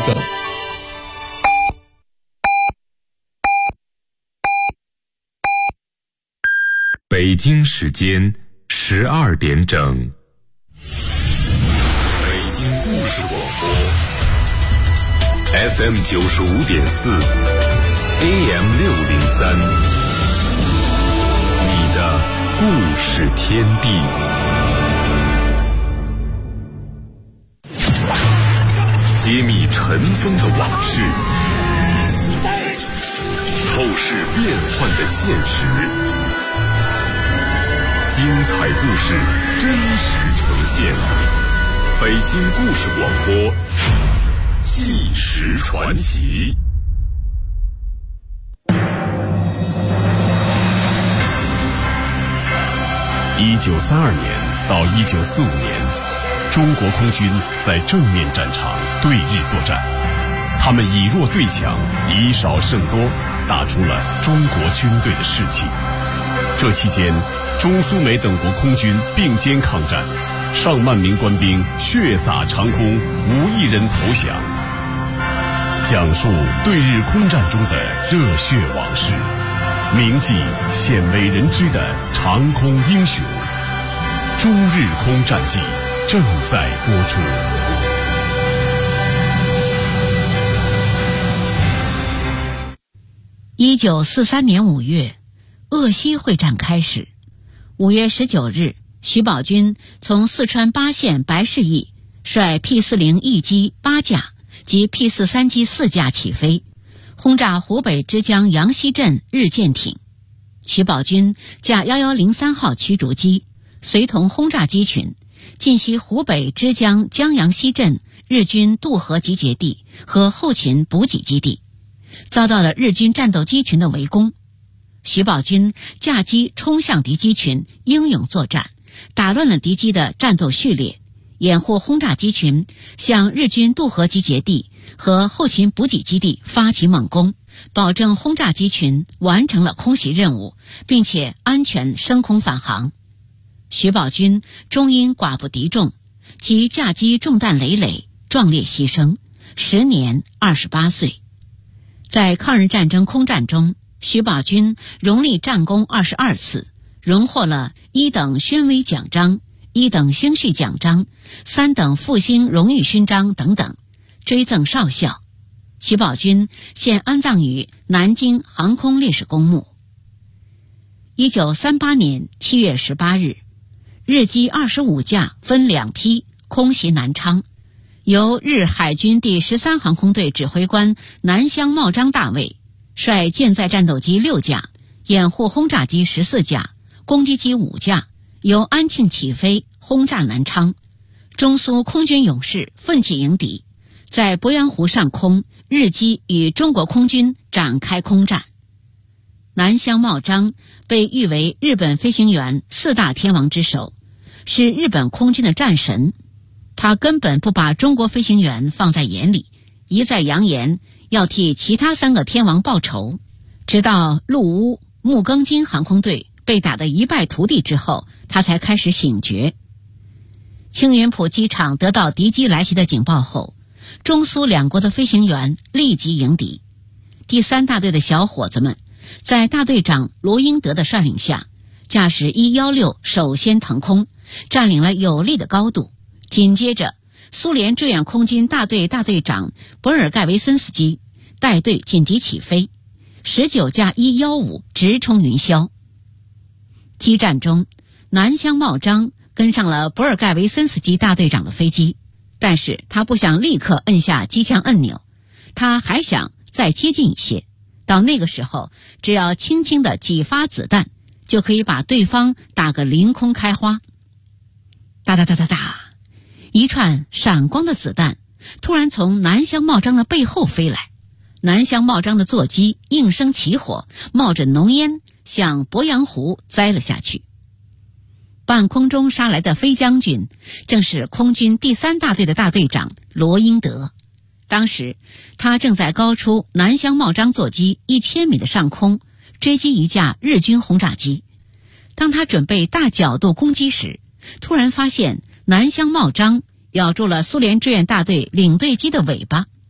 狗。 北京时间12点整。北京故事广播 FM 95.4 AM 603，你的故事天地。揭秘尘封的往事，透视变幻的现实，精彩故事真实呈现。北京故事广播，纪实传奇。1932年到1945年，中国空军在正面战场对日作战，他们以弱对强，以少胜多，打出了中国军队的士气。这期间，中苏美等国空军并肩抗战，上万名官兵血洒长空，无一人投降。讲述对日空战中的热血往事，铭记鲜为人知的长空英雄。中日空战记正在播出。 1943年5月，鄂西会战开始。5月19日，徐保军从四川巴县白市驿率 P-40 翼机8架及 P-43 机4架起飞，轰炸湖北之江阳西镇日舰艇。徐保军驾1103号驱逐机，随同轰炸机群进袭湖北之江江阳西镇日军渡河集结地和后勤补给基地，遭到了日军战斗机群的围攻。徐保军驾机冲向敌机群，英勇作战，打乱了敌机的战斗序列，掩护轰炸机群向日军渡河集结地和后勤补给基地发起猛攻，保证轰炸机群完成了空袭任务，并且安全升空返航。徐保军终因寡不敌众，其驾机中弹累累，壮烈牺牲，时年28岁。在抗日战争空战中，徐保军荣立战功22次，荣获了1等宣威奖章、1等星序奖章、3等复兴荣誉勋章等等，追赠少校。徐保军现安葬于南京航空烈士公墓。1938年7月18日，日机25架分2批空袭南昌，由日海军第13航空队指挥官南乡茂章大尉率舰载战斗机6架、掩护轰炸机14架、攻击机5架，由安庆起飞轰炸南昌。中苏空军勇士奋起迎敌，在鄱阳湖上空，日机与中国空军展开空战。南乡茂章被誉为日本飞行员4大天王之首，是日本空军的战神。他根本不把中国飞行员放在眼里，一再扬言要替其他3个天王报仇。直到陆乌、木更津航空队被打得一败涂地之后，他才开始醒觉。青云浦机场得到敌机来袭的警报后，中苏2国的飞行员立即迎敌。第3大队的小伙子们在大队长罗英德的率领下，驾驶116首先腾空，占领了有利的高度。紧接着，苏联志愿空军大队大队长博尔盖维森斯基带队紧急起飞，19架115直冲云霄。激战中，南乡茂章跟上了博尔盖维森斯基大队长的飞机，但是他不想立刻摁下机枪按钮，他还想再接近一些，到那个时候只要轻轻的几发子弹，就可以把对方打个凌空开花。哒哒哒哒哒，一串闪光的子弹突然从南乡茂章的背后飞来，南乡茂章的座机应声起火，冒着浓烟向鄱阳湖栽了下去。半空中杀来的飞将军正是空军第3大队的大队长罗英德。当时他正在高出南乡茂章座机1000米的上空追击一架日军轰炸机。当他准备大角度攻击时，突然发现南乡茂章咬住了苏联志愿大队领队机的尾巴。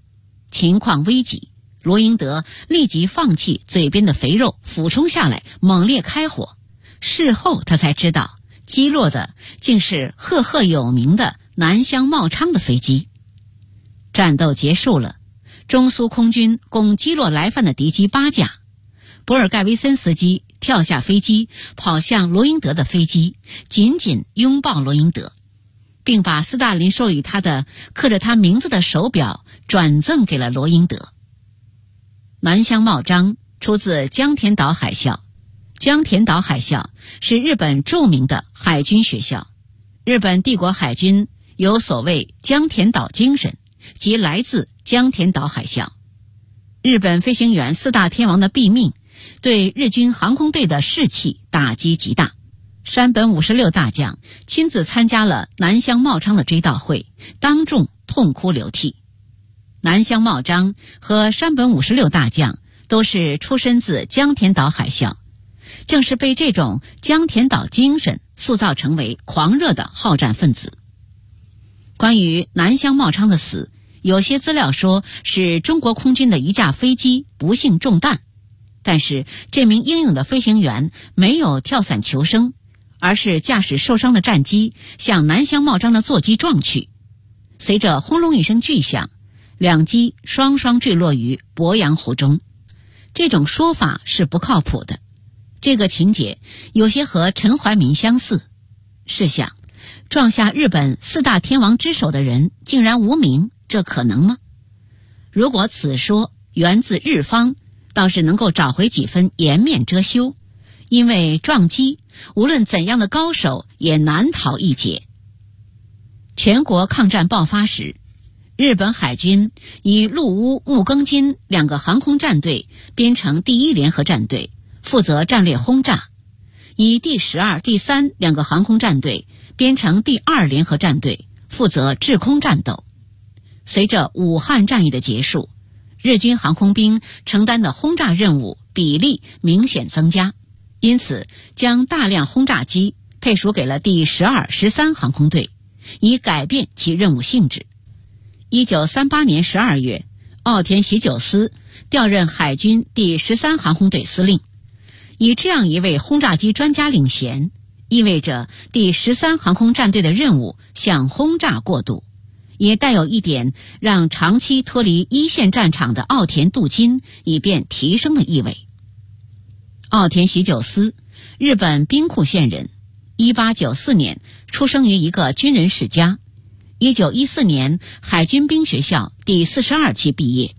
情况危急，罗英德立即放弃嘴边的肥肉，俯冲下来猛烈开火。事后他才知道，击落的竟是赫赫有名的南乡茂昌的飞机。战斗结束了，中苏空军共击落来犯的敌机8架。博尔盖维森斯基跳下飞机，跑向罗英德的飞机，紧紧拥抱罗英德，并把斯大林授予他的刻着他名字的手表转赠给了罗英德。南乡茂章出自江田岛海校，江田岛海校是日本著名的海军学校。日本帝国海军有所谓江田岛精神，即来自江田岛海校。日本飞行员4大天王的毙命，对日军航空队的士气打击极大。山本56大将亲自参加了南乡茂昌的追悼会，当众痛哭流涕。南乡茂章和山本56大将都是出身自江田岛海校，正是被这种江田岛精神塑造成为狂热的好战分子。关于南乡茂昌的死，有些资料说是中国空军的一架飞机不幸中弹，但是这名英勇的飞行员没有跳伞求生，而是驾驶受伤的战机向南乡茂章的座机撞去。随着轰隆一声巨响，两机双双坠落于鄱阳湖中。这种说法是不靠谱的，这个情节有些和陈怀民相似。试想，撞下日本4大天王之首的人竟然无名，这可能吗？如果此说源自日方，倒是能够找回几分颜面遮羞，因为撞击无论怎样的高手也难逃一劫。全国抗战爆发时，日本海军以陆乌、木更津2个航空战队编成第1联合战队，负责战略轰炸；以第12、第3 2个航空战队编成第2联合战队，负责制空战斗。随着武汉战役的结束，日军航空兵承担的轰炸任务比例明显增加，因此将大量轰炸机配属给了第12、13航空队，以改变其任务性质。1938年12月，奥田喜久司调任海军第13航空队司令。以这样一位轰炸机专家领衔，意味着第13航空战队的任务向轰炸过渡，也带有一点让长期脱离一线战场的奥田镀金以便提升的意味。奥田喜久司，日本兵库县人，1894年出生于一个军人世家，1914年海军兵学校第42期毕业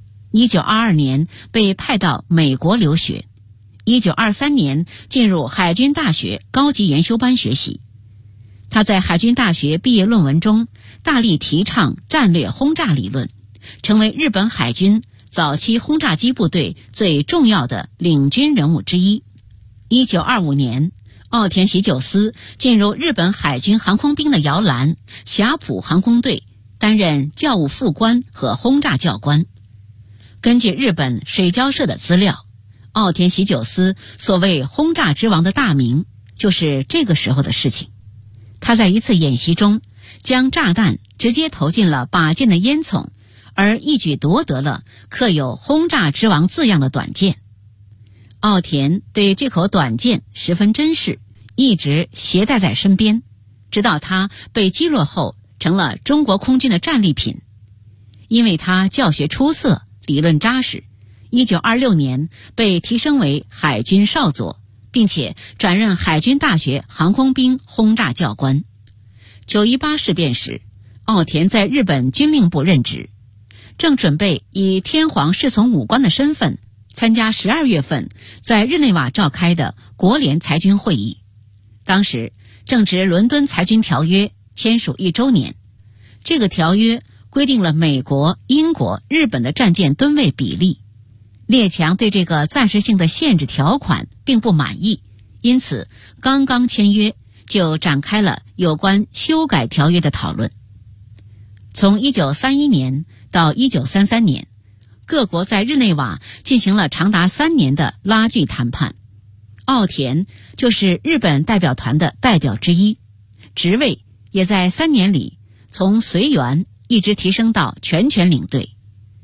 ，1922年被派到美国留学，1923年进入海军大学高级研修班学习。他在海军大学毕业论文中大力提倡战略轰炸理论，成为日本海军早期轰炸机部队最重要的领军人物之一。1925年，奥田喜久司进入日本海军航空兵的摇篮霞浦航空队，担任教务副官和轰炸教官。根据日本水交社的资料，奥田喜久司所谓轰炸之王的大名就是这个时候的事情。他在一次演习中将炸弹直接投进了靶舰的烟囱，而一举夺得了刻有轰炸之王字样的短剑。奥田对这口短剑十分珍视，一直携带在身边，直到它被击落后成了中国空军的战利品。因为他教学出色，理论扎实，1926年被提升为海军少佐，并且转任海军大学航空兵轰炸教官。9·18事变时，奥田在日本军令部任职，正准备以天皇侍从武官的身份参加12月份在日内瓦召开的国联裁军会议。当时正值伦敦裁军条约签署1周年，这个条约规定了美国、英国、日本的战舰吨位比例。列强对这个暂时性的限制条款并不满意，因此刚刚签约就展开了有关修改条约的讨论。从1931年到1933年，各国在日内瓦进行了长达3年的拉锯谈判。奥田就是日本代表团的代表之一，职位也在3年里从随员一直提升到全权领队。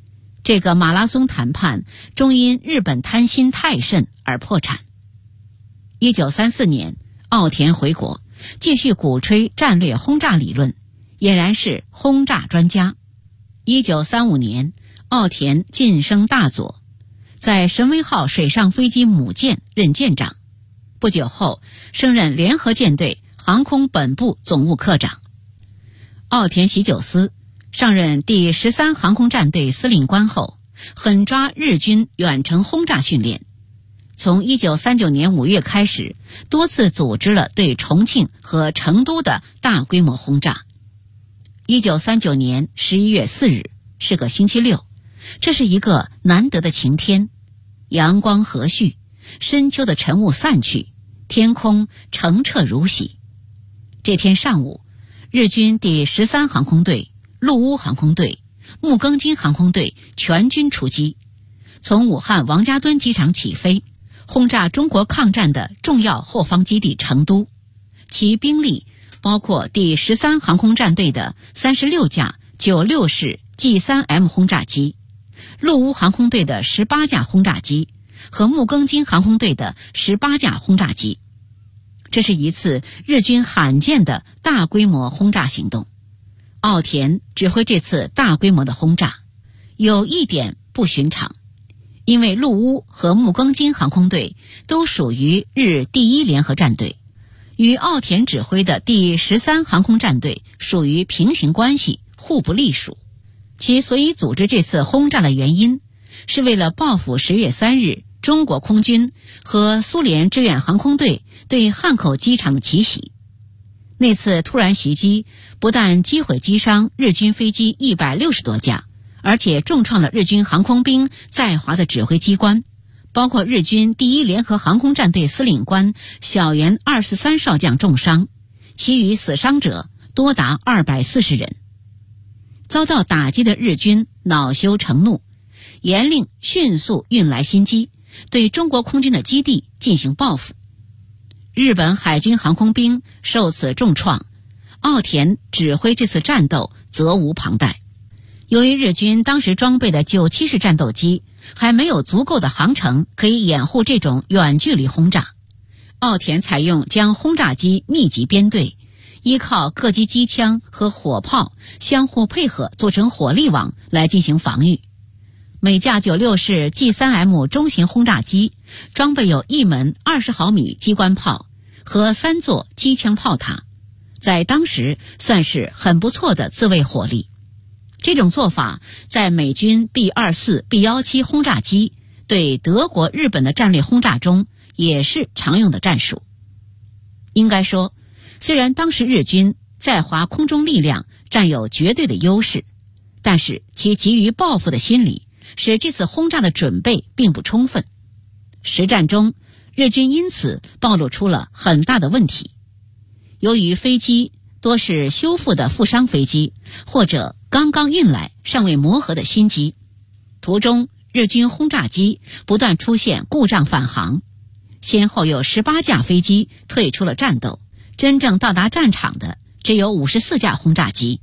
这个马拉松谈判终因日本贪心太甚而破产。1934年，奥田回国，继续鼓吹战略轰炸理论，俨然是轰炸专家。1935年，奥田晋升大佐，在神威号水上飞机母舰任舰长，不久后升任联合舰队航空本部总务科长。奥田喜久司上任第13航空战队司令官后，狠抓日军远程轰炸训练，从1939年5月开始，多次组织了对重庆和成都的大规模轰炸。1939年11月4日是个星期六，这是一个难得的晴天，阳光和煦，深秋的晨雾散去，天空澄澈如洗。这天上午，日军第13航空队、陆乌航空队、木更津航空队全军出击，从武汉王家墩机场起飞，轰炸中国抗战的重要后方基地成都。其兵力包括第13航空战队的36架96式 G3M 轰炸机，陆乌航空队的18架轰炸机和木更津航空队的18架轰炸机。这是一次日军罕见的大规模轰炸行动。奥田指挥这次大规模的轰炸，有一点不寻常，因为陆乌和木更津航空队都属于日第1联合战队，与奥田指挥的第13航空战队属于平行关系，互不隶属。其所以组织这次轰炸的原因，是为了报复10月3日中国空军和苏联志愿航空队对汉口机场的奇袭。那次突然袭击不但击毁击伤日军飞机160多架，而且重创了日军航空兵在华的指挥机关，包括日军第1联合航空战队司令官小原243少将重伤，其余死伤者多达240人。遭到打击的日军恼羞成怒，严令迅速运来新机，对中国空军的基地进行报复。日本海军航空兵受此重创，奥田指挥这次战斗责无旁贷。由于日军当时装备的97式战斗机还没有足够的航程可以掩护这种远距离轰炸，奥田采用将轰炸机密集编队，依靠各机机枪和火炮相互配合做成火力网来进行防御。每架96式 G3M 中型轰炸机装备有1门20毫米机关炮和3座机枪炮塔，在当时算是很不错的自卫火力。这种做法在美军 B-24、B-17 轰炸机对德国、日本的战略轰炸中也是常用的战术。应该说，虽然当时日军在华空中力量占有绝对的优势，但是其急于报复的心理使这次轰炸的准备并不充分。实战中，日军因此暴露出了很大的问题。由于飞机多是修复的负伤飞机，或者刚刚运来尚未磨合的新机，途中日军轰炸机不断出现故障返航，先后有18架飞机退出了战斗，真正到达战场的只有54架轰炸机。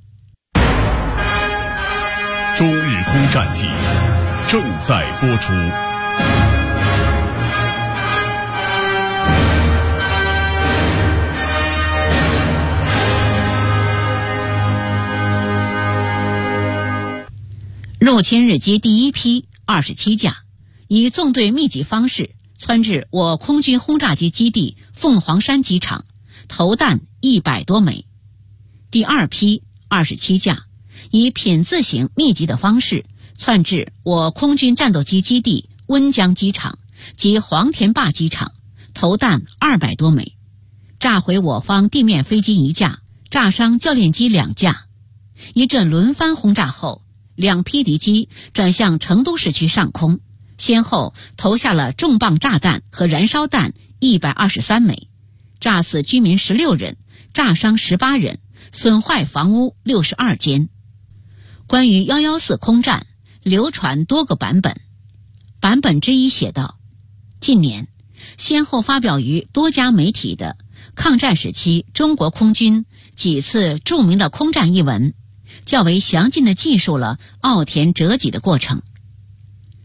中日空战记正在播出。 入侵日机第一批27架，以纵队密集方式窜至我空军轰炸机基地凤凰山机场，投弹100多枚。第二批27架，以品字形密集的方式窜至我空军战斗机基地温江机场及黄田坝机场，投弹200多枚，炸毁我方地面飞机1架，炸伤教练机2架。一阵轮番轰炸后，2批敌机转向成都市区上空，先后投下了重磅炸弹和燃烧弹123枚，炸死居民16人，炸伤18人，损坏房屋62间。关于114空战流传多个版本，版本之一写道：近年先后发表于多家媒体的抗战时期中国空军几次著名的空战一文，较为详尽地记述了奥田折戟的过程。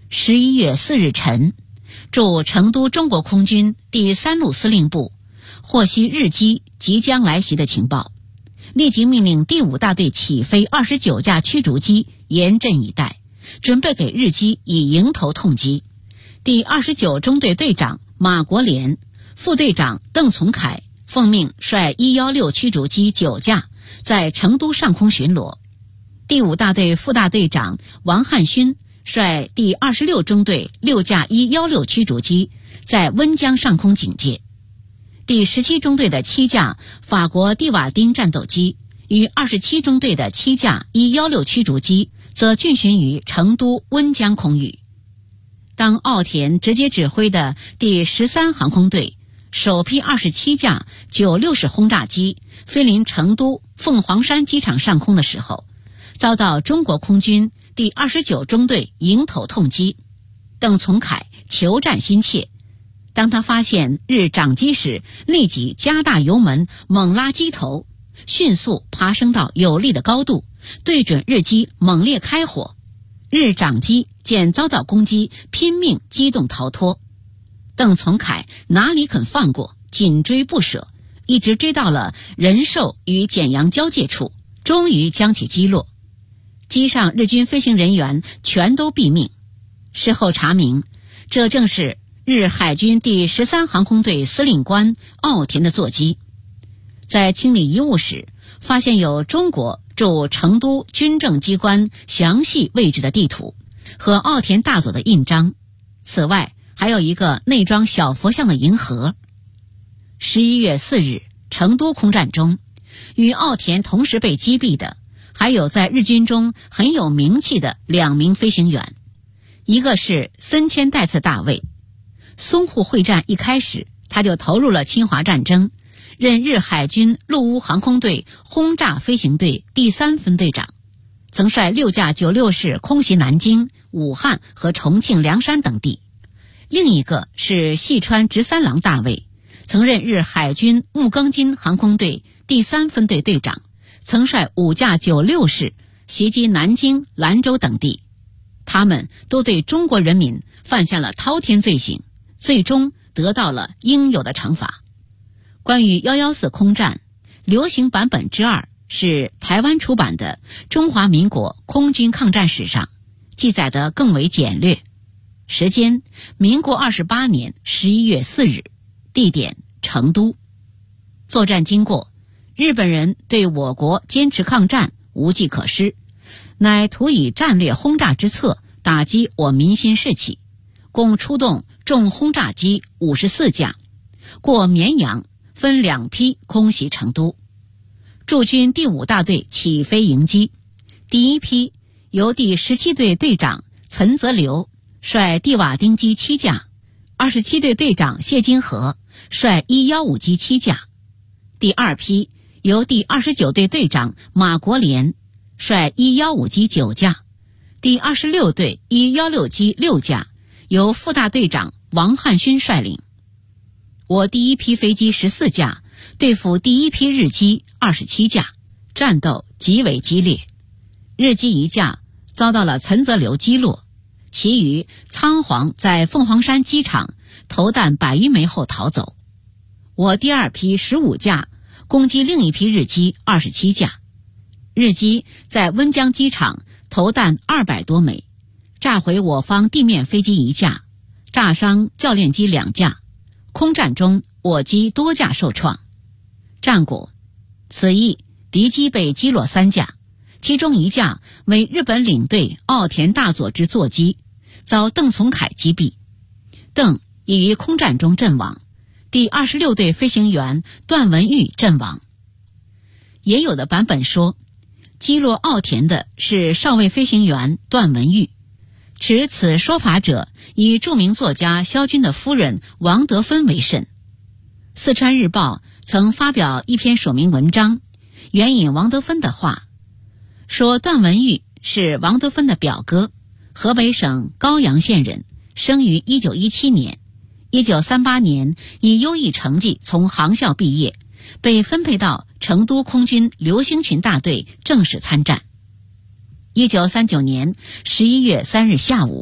11月4日晨，驻成都中国空军第3路司令部获悉日机即将来袭的情报，立即命令第5大队起飞29架驱逐机严阵以待，准备给日机以迎头痛击。第29中队队长马国联、副队长邓从凯奉命率116驱逐机9架在成都上空巡逻。第5大队副大队长王汉勋率第26中队6架116驱逐机在温江上空警戒。第17中队的7架法国蒂瓦丁战斗机与27中队的7架116驱逐机则军巡于成都温江空域。当奥田直接指挥的第13航空队首批27架960式轰炸机飞临成都凤凰山机场上空的时候，遭到中国空军第29中队迎头痛击。邓从凯求战心切，当他发现日长机时，立即加大油门，猛拉机头，迅速爬升到有利的高度，对准日机猛烈开火。日长机见遭到攻击，拼命机动逃脱。邓从凯哪里肯放过，紧追不舍，一直追到了仁寿与简阳交界处，终于将其击落。机上日军飞行人员全都毙命。事后查明，这正是日海军第13航空队司令官奥田的座机。在清理遗物时，发现有中国驻成都军政机关详细位置的地图和奥田大佐的印章，此外还有一个内装小佛像的银盒。11月4日，成都空战中，与奥田同时被击毙的还有在日军中很有名气的2名飞行员，一个是森千代次大尉。淞沪会战一开始，他就投入了侵华战争，任日海军陆乌航空队轰炸飞行队第3分队长，曾率6架96式空袭南京、武汉和重庆、凉山等地。另一个是细川直三郎大尉，曾任日海军木更津航空队第3分队队长，曾率5架96式袭击南京、兰州等地。他们都对中国人民犯下了滔天罪行，最终得到了应有的惩罚。关于114空战，流行版本之2是台湾出版的《中华民国空军抗战史》上，记载得更为简略。时间：民国28年11月4日，地点：成都。作战经过：日本人对我国坚持抗战无计可施，乃图以战略轰炸之策打击我民心士气，共出动重轰炸机54架，过绵阳，分2批空袭成都。驻军第5大队起飞迎击，第一批由第17队队长岑泽流率蒂瓦丁机7架，27队队长谢金河率115机7架。第2批由第29队队长马国联率115机9架，第26队116机6架由副大队长王汉勋率领。我第一批飞机14架对付第一批日机27架，战斗极为激烈。日机1架遭到了岑泽流击落，其余仓皇在凤凰山机场投弹100余枚后逃走。我第2批15架攻击另一批日机27架，日机在温江机场投弹200多枚，炸毁我方地面飞机1架，炸伤教练机2架。空战中我机多架受创。战果：此役敌机被击落3架，其中1架为日本领队奥田大佐之座机，遭邓从凯击毙。邓已于空战中阵亡，第26队飞行员段文玉阵亡。也有的版本说，击落奥田的是少尉飞行员段文玉。持此说法者，以著名作家萧军的夫人王德芬为甚。四川日报曾发表一篇署名文章，援引王德芬的话，说段文玉是王德芬的表哥，河北省高阳县人，生于1917年。1938年以优异成绩从航校毕业，被分配到成都空军流星群大队正式参战。1939年11月3日下午，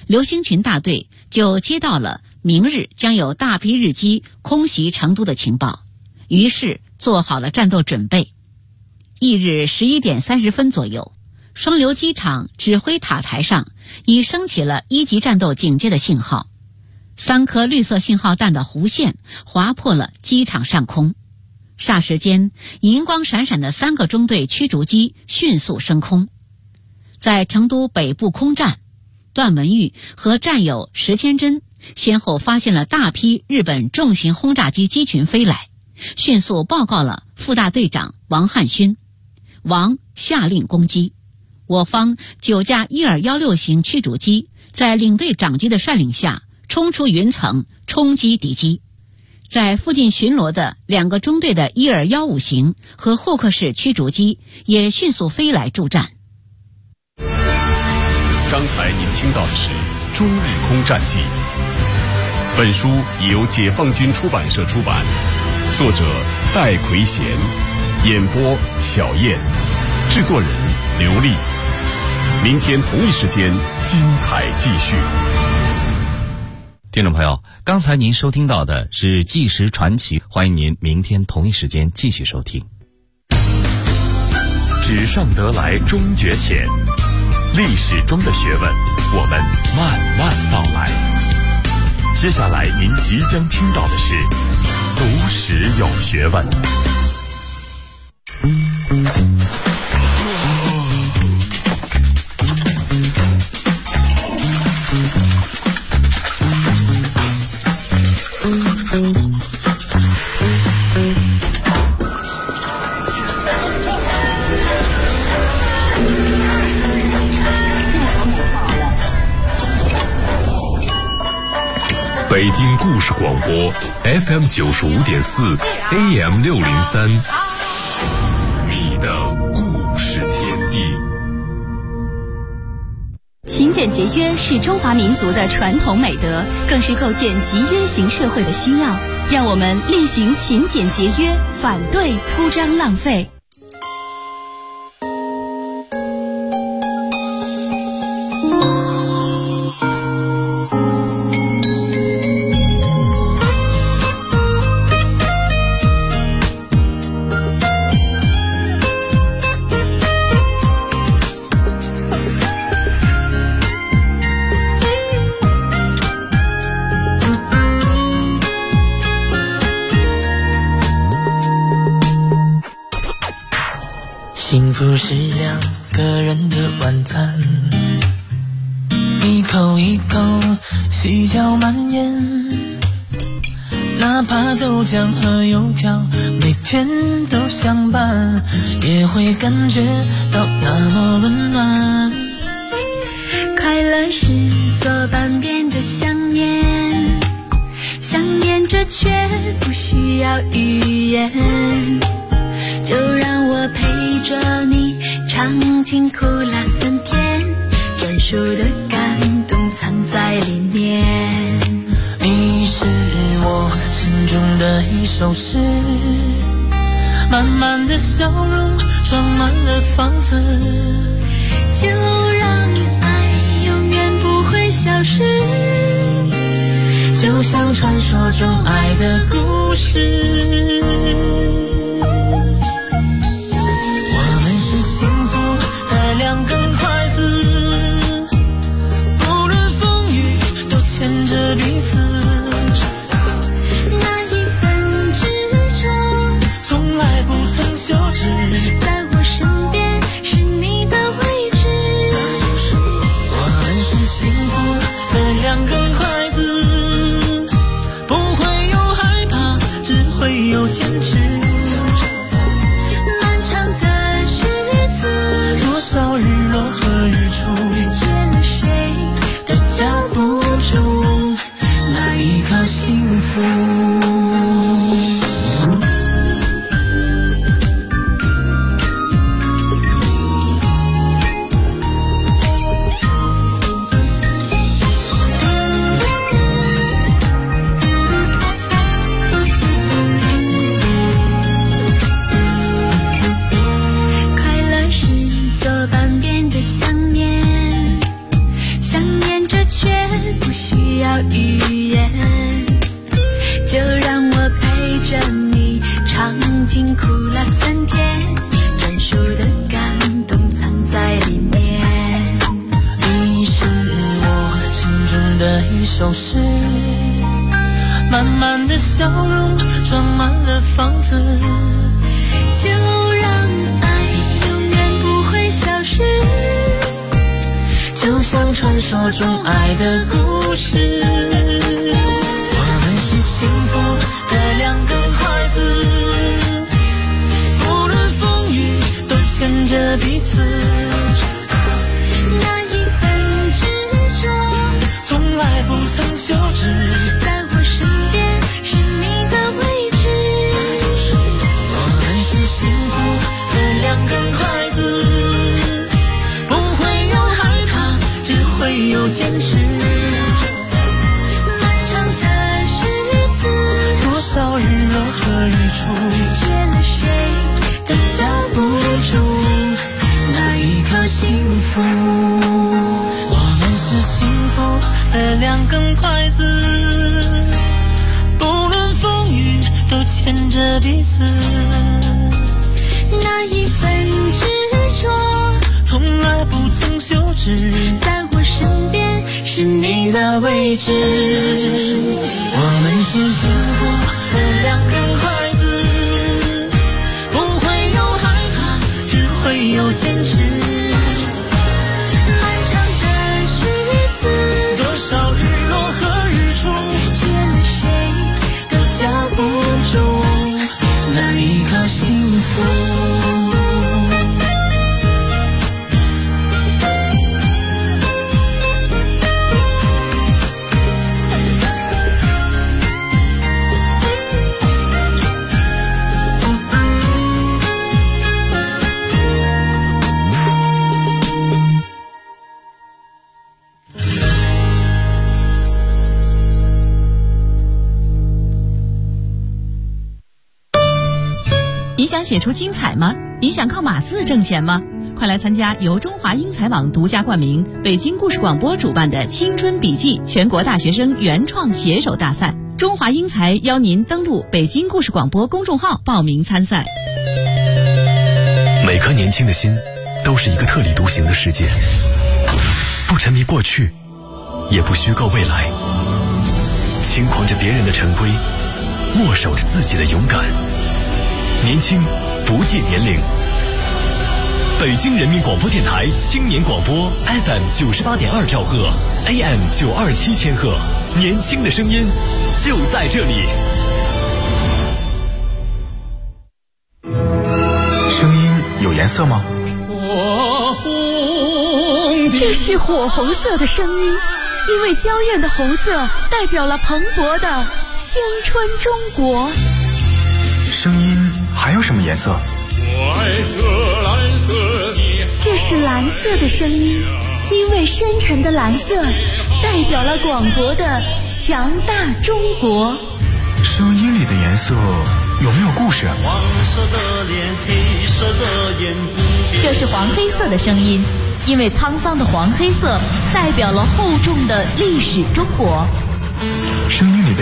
刘兴群大队就接到了明日将有大批日机空袭成都的情报，于是做好了战斗准备。翌日11点30分左右，双流机场指挥塔台上已升起了1级战斗警戒的信号，3颗绿色信号弹的弧线划破了机场上空。霎时间，银光闪闪的3个中队驱逐机迅速升空。在成都北部空站，段文玉和战友石千珍先后发现了大批日本重型轰炸机机群飞来，迅速报告了副大队长王汉勋。王下令攻击，我方9架1216型驱逐机在领队长机的率领下冲出云层，冲击敌机。在附近巡逻的2个中队的1215型和霍克式驱逐机也迅速飞来助战。 刚才您听到的是《中日空战记》，本书由解放军出版社出版，作者戴奎贤，演播小燕，制作人刘丽。明天同一时间精彩继续。 听众朋友，刚才您收听到的是纪实传奇，欢迎您明天同一时间继续收听。 纸上得来终觉浅，历史中的学问我们慢慢道来。接下来您即将听到的是读史有学问。北京故事广播 FM 95.4 AM 603，你的故事天地。 勤俭节约是中华民族的传统美德，更是构建集约型社会的需要。让我们厉行勤俭节约，反对铺张浪费。 幸福是2个人的晚餐，一口一口细嚼慢咽，哪怕豆浆和油条每天都相伴，也会感觉到那么温暖。 快乐是左半边的想念，想念着却不需要语言，就让我陪着你尝尽苦辣酸甜，专属的感动藏在里面。 你是我心中的一首诗，满满的笑容装满了房子， 就让爱永远不会消失， 就像传说中爱的故事。幸福的2根筷子，不论风雨都牵着彼此， 那一份执着从来不曾休止， 在我身边是你的位置。 我们是幸福的2根筷子，不会有害怕，只会有坚持。多少日落和日出， 缺了谁的脚步住， 那一着却不需要语言，就让我陪着你尝尽苦辣酸甜，专属的感动藏在里面。 你是我心中的一首诗，满满的笑容装满了房子， 就让爱永远不会消失， 就像传说中爱的故事。我们是幸福的两根筷子，不论风雨都牵着彼此， 那一份执着从来不曾休止， 在我身边是你的位置。 我们是幸福的两根筷子，不会有害怕，只会有坚持。 漫长的日子， 多少日落和日出， 缺了谁都夹不住那一颗幸福。我们是幸福的两根筷子，不论风雨都牵着彼此， 那一份执着从来不曾休止， 在我身边是你的位置。 我们是幸福的两根筷子，不会有害怕，只会有坚持。 漫长的日子， 多少日落和日出， 缺了谁都夹不住那一颗幸福。 你想写出精彩吗？你想靠码字挣钱吗？快来参加由中华英才网独家冠名、北京故事广播主办的青春笔记全国大学生原创写手大赛。中华英才邀您登录北京故事广播公众号报名参赛。 每颗年轻的心都是一个特立独行的世界，不沉迷过去，也不虚构未来，轻狂着别人的陈规，握守着自己的勇敢。年轻不计年龄。北京人民广播电台青年广播 FM 98.2兆赫 AM 927千赫，年轻的声音就在这里。 声音有颜色吗？ 这是火红色的声音，因为娇艳的红色代表了蓬勃的青春中国。 声音还有什么颜色？ 我爱这蓝色的， 这是蓝色的声音，因为深沉的蓝色代表了广博的强大中国。 声音里的颜色有没有故事？ 黄色的脸，黑色的眼， 这是黄黑色的声音，因为沧桑的黄黑色代表了厚重的历史中国。 声音里的